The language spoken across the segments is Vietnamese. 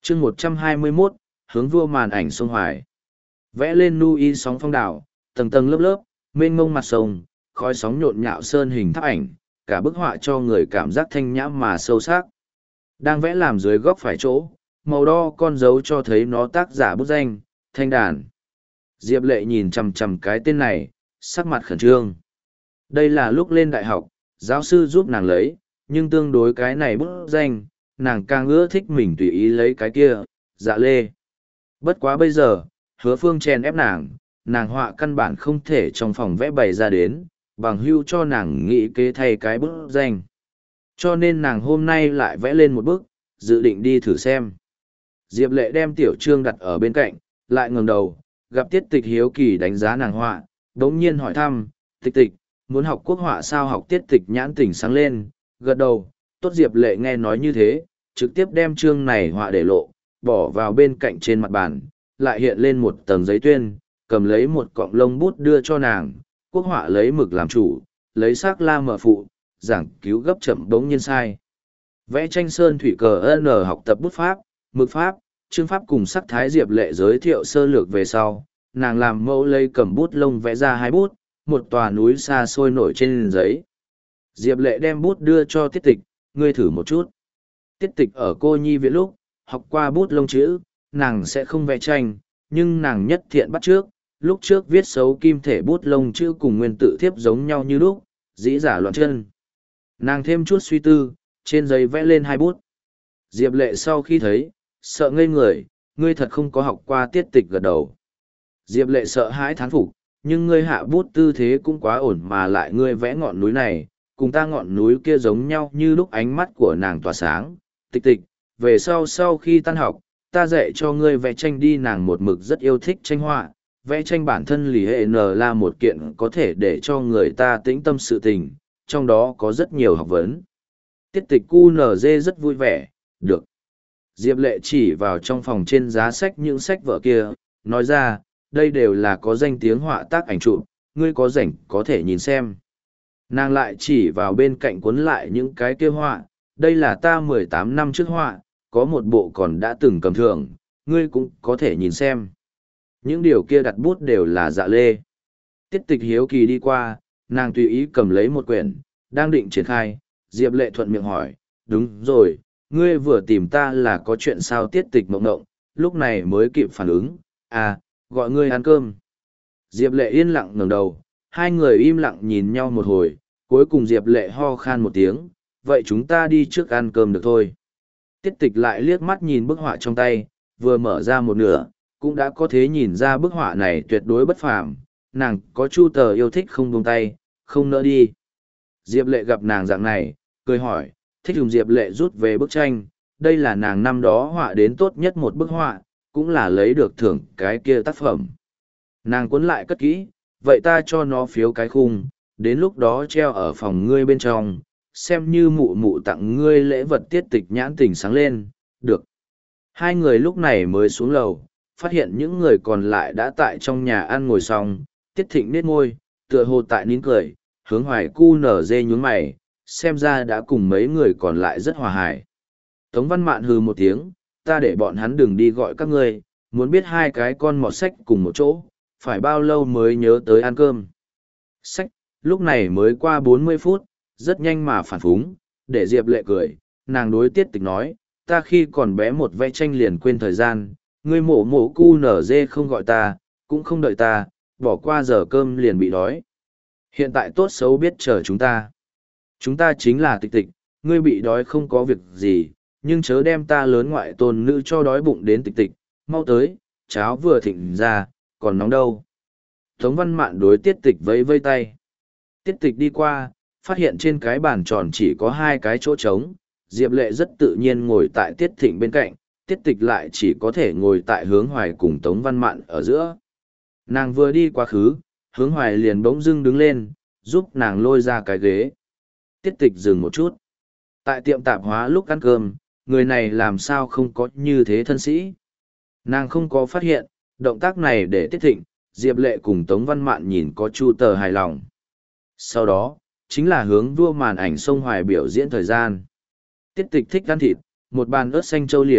chương 121, hướng vua màn ảnh sông Hoài. Vẽ lên nu y sóng phong đảo, tầng tầng lớp lớp, mênh mông mặt sông, khói sóng nhộn nhạo sơn hình tháp ảnh, cả bức họa cho người cảm giác thanh nhã mà sâu sắc. Đang vẽ làm dưới góc phải chỗ, màu đo con dấu cho thấy nó tác giả bút danh, Thanh Đàn. Diệp Lệ nhìn chằm chằm cái tên này, sắc mặt khẩn trương. Đây là lúc lên đại học, giáo sư giúp nàng lấy, nhưng tương đối cái này bút danh, nàng càng ưa thích mình tùy ý lấy cái kia, Dạ Lê. Bất quá bây giờ, Hứa Phương chèn ép nàng họa căn bản không thể trong phòng vẽ bày ra đến, bằng hưu cho nàng nghĩ kế thay cái bút danh. Cho nên nàng hôm nay lại vẽ lên một bức, dự định đi thử xem. Diệp Lệ đem tiểu trương đặt ở bên cạnh, lại ngẩng đầu, gặp Tiết Tịch hiếu kỳ đánh giá nàng họa, đống nhiên hỏi thăm, Tịch Tịch, muốn học quốc họa sao? Học Tiết Tịch nhãn tỉnh sáng lên, gật đầu, tốt. Diệp Lệ nghe nói như thế, trực tiếp đem trương này họa để lộ, bỏ vào bên cạnh trên mặt bàn, lại hiện lên một tầng giấy tuyên, cầm lấy một cọng lông bút đưa cho nàng, quốc họa lấy mực làm chủ, lấy sắc la mở phụ, giảng cứu gấp chậm đống nhiên sai. Vẽ tranh sơn thủy cờ N học tập bút pháp, mực pháp, chương pháp cùng sắc thái. Diệp Lệ giới thiệu sơ lược về sau, nàng làm mẫu lấy cầm bút lông vẽ ra hai bút, một tòa núi xa xôi nổi trên giấy. Diệp Lệ đem bút đưa cho Tiết Tịch, ngươi thử một chút. Tiết Tịch ở cô nhi viện lúc, học qua bút lông chữ, nàng sẽ không vẽ tranh, nhưng nàng nhất thiện bắt trước, lúc trước viết xấu kim thể bút lông chữ cùng nguyên tự thiếp giống nhau như lúc, dĩ giả loạn chân. Nàng thêm chút suy tư, trên giấy vẽ lên hai bút. Diệp Lệ sau khi thấy, sợ ngây người, ngươi thật không có học qua. Tiết Tịch gật đầu. Diệp Lệ sợ hãi thán phục, nhưng ngươi hạ bút tư thế cũng quá ổn, mà lại ngươi vẽ ngọn núi này, cùng ta ngọn núi kia giống nhau như lúc. Ánh mắt của nàng tỏa sáng. Tịch Tịch, về sau khi tan học, ta dạy cho ngươi vẽ tranh đi. Nàng một mực rất yêu thích tranh họa, vẽ tranh bản thân lì hệ n là một kiện có thể để cho người ta tĩnh tâm sự tình, trong đó có rất nhiều học vấn. Tiết Tịch QNZ rất vui vẻ, được. Diệp Lệ chỉ vào trong phòng trên giá sách những sách vở kia, nói ra, đây đều là có danh tiếng họa tác ảnh chụp, ngươi có rảnh có thể nhìn xem. Nàng lại chỉ vào bên cạnh cuốn lại những cái kia họa, đây là ta 18 năm trước họa, có một bộ còn đã từng cầm thưởng, ngươi cũng có thể nhìn xem. Những điều kia đặt bút đều là Dạ Lê. Tiết Tịch hiếu kỳ đi qua, nàng tùy ý cầm lấy một quyển, đang định triển khai. Diệp Lệ thuận miệng hỏi, đúng rồi, ngươi vừa tìm ta là có chuyện sao? Tiết Tịch mộng ngộng, lúc này mới kịp phản ứng, à, gọi ngươi ăn cơm. Diệp Lệ yên lặng ngẩng đầu, hai người im lặng nhìn nhau một hồi, cuối cùng Diệp Lệ ho khan một tiếng, vậy chúng ta đi trước ăn cơm được thôi. Tiết Tịch lại liếc mắt nhìn bức họa trong tay, vừa mở ra một nửa, cũng đã có thể nhìn ra bức họa này tuyệt đối bất phàm, nàng có chu tờ yêu thích không buông tay, không nỡ đi. Diệp Lệ gặp nàng dạng này, cười hỏi, thích dùng. Diệp Lệ rút về bức tranh, đây là nàng năm đó họa đến tốt nhất một bức họa, cũng là lấy được thưởng cái kia tác phẩm. Nàng cuốn lại cất kỹ, vậy ta cho nó phiếu cái khung, đến lúc đó treo ở phòng ngươi bên trong, xem như mụ mụ tặng ngươi lễ vật. Tiết Tịch nhãn tỉnh sáng lên, được. Hai người lúc này mới xuống lầu, phát hiện những người còn lại đã tại trong nhà ăn ngồi xong. Tiết Thịnh nết môi, tựa hồ tại nín cười, Hướng Hoài QNZ nhún mày, xem ra đã cùng mấy người còn lại rất hòa hài. Tống Văn Mạn hừ một tiếng, ta để bọn hắn đừng đi gọi các ngươi, muốn biết hai cái con mọt sách cùng một chỗ, phải bao lâu mới nhớ tới ăn cơm. Sách, lúc này mới qua 40 phút, rất nhanh mà phản phúng, để Diệp Lệ cười, nàng đối Tiết Tịch nói, ta khi còn bé một vẽ tranh liền quên thời gian, ngươi mổ QNZ không gọi ta, cũng không đợi ta, bỏ qua giờ cơm liền bị đói. Hiện tại tốt xấu biết chờ chúng ta. Chúng ta chính là Tịch Tịch, ngươi bị đói không có việc gì, nhưng chớ đem ta lớn ngoại tôn nữ cho đói bụng đến. Tịch Tịch, mau tới, cháo vừa thịnh ra, còn nóng đâu. Tống Văn Mạn đối Tiết Tịch vẫy vây tay. Tiết Tịch đi qua, phát hiện trên cái bàn tròn chỉ có hai cái chỗ trống, Diệp Lệ rất tự nhiên ngồi tại Tiết Thịnh bên cạnh, Tiết Tịch lại chỉ có thể ngồi tại Hướng Hoài cùng Tống Văn Mạn ở giữa. Nàng vừa đi quá khứ, Hướng Hoài liền bỗng dưng đứng lên, giúp nàng lôi ra cái ghế. Tiết Tịch dừng một chút. Tại tiệm tạp hóa lúc ăn cơm, người này làm sao không có như thế thân sĩ. Nàng không có phát hiện, động tác này để Tiết Thịnh, Diệp Lệ cùng Tống Văn Mạn nhìn có chu tờ hài lòng. Sau đó, chính là hướng vua màn ảnh sông Hoài biểu diễn thời gian. Tiết Tịch thích ăn thịt, một bàn ớt xanh châu liễu,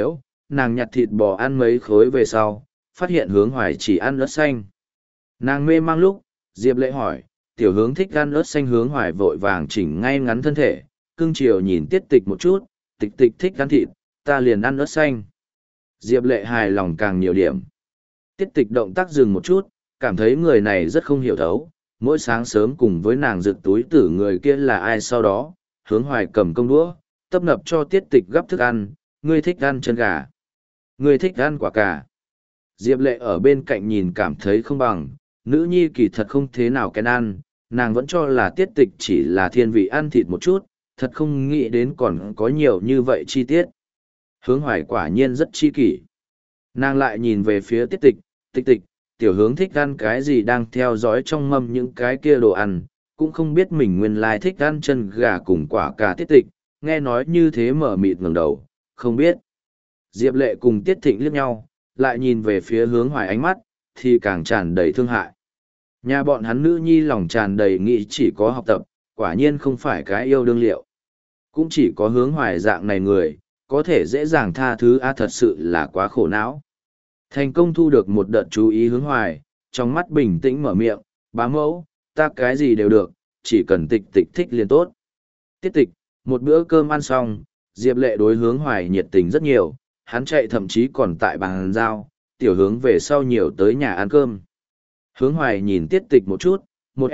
nàng nhặt thịt bò ăn mấy khối về sau, phát hiện hướng hoài chỉ ăn ớt xanh. Nàng mê mang lúc, Diệp Lệ hỏi, tiểu hướng thích ăn ớt xanh, hướng hoài vội vàng chỉnh ngay ngắn thân thể, cưng chiều nhìn Tiết Tịch một chút, Tịch Tịch thích ăn thịt, ta liền ăn ớt xanh. Diệp Lệ hài lòng càng nhiều điểm. Tiết Tịch động tác dừng một chút, cảm thấy người này rất không hiểu thấu, mỗi sáng sớm cùng với nàng rực túi tử người kia là ai, sau đó, hướng hoài cầm công đũa, tấp nập cho Tiết Tịch gắp thức ăn, ngươi thích ăn chân gà, ngươi thích ăn quả cà. Diệp Lệ ở bên cạnh nhìn cảm thấy không bằng, nữ nhi kỳ thật không thế nào kén ăn, nàng vẫn cho là Tiết Tịch chỉ là thiên vị ăn thịt một chút, thật không nghĩ đến còn có nhiều như vậy chi tiết. Hướng hoài quả nhiên rất chi kỷ. Nàng lại nhìn về phía Tiết Tịch, Tịch Tịch, tiểu hướng thích ăn cái gì, đang theo dõi trong mâm những cái kia đồ ăn, cũng không biết mình nguyên lai thích ăn chân gà cùng quả cà. Tiết Tịch, nghe nói như thế mở mịt ngẩng đầu, không biết. Diệp Lệ cùng Tiết Thịnh liếc nhau, lại nhìn về phía hướng hoài, ánh mắt thì càng tràn đầy thương hại. Nhà bọn hắn nữ nhi lòng tràn đầy nghĩ chỉ có học tập, quả nhiên không phải cái yêu đương liệu. Cũng chỉ có hướng hoài dạng này người, có thể dễ dàng tha thứ. Thật sự là quá khổ não. Thành công thu được một đợt chú ý hướng hoài, trong mắt bình tĩnh mở miệng, bá mẫu, ta cái gì đều được, chỉ cần Tịch Tịch thích liền tốt. Tiết Tịch, một bữa cơm ăn xong, Diệp Lệ đối hướng hoài nhiệt tình rất nhiều, hắn chạy thậm chí còn tại bàn giao, tiểu hướng về sau nhiều tới nhà ăn cơm. Hướng hoài nhìn Tiết Tịch một chút, một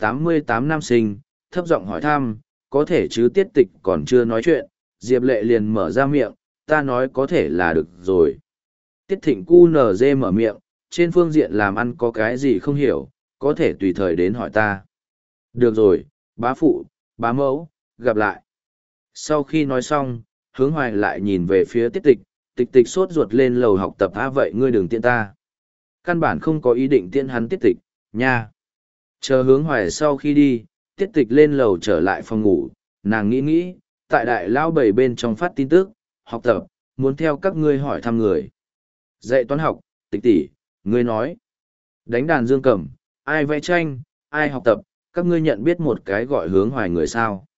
M88 nam sinh, thấp giọng hỏi thăm, có thể chứ. Tiết Tịch còn chưa nói chuyện, Diệp Lệ liền mở ra miệng, ta nói có thể là được rồi. Tiết Thịnh QNZ mở miệng, trên phương diện làm ăn có cái gì không hiểu, có thể tùy thời đến hỏi ta. Được rồi, bá phụ, bá mẫu, gặp lại. Sau khi nói xong, hướng hoài lại nhìn về phía Tiết Tịch, Tịch Tịch sốt ruột lên lầu học tập. Vậy ngươi đừng tiễn ta. Căn bản không có ý định tiễn hắn. Tiết Tịch, nha. Chờ hướng hoài sau khi đi, Tiết Tịch lên lầu trở lại phòng ngủ, nàng nghĩ, tại đại lão bảy bên trong phát tin tức, học tập, muốn theo các ngươi hỏi thăm người. Dạy toán học, Tịch tỷ, ngươi nói. Đánh đàn dương cầm, ai vẽ tranh, ai học tập, các ngươi nhận biết một cái gọi hướng hoài người sao?